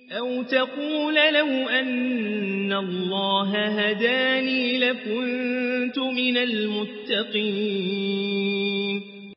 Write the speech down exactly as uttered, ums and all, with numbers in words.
أو تقول لو أن الله هداني لكنت من المتقين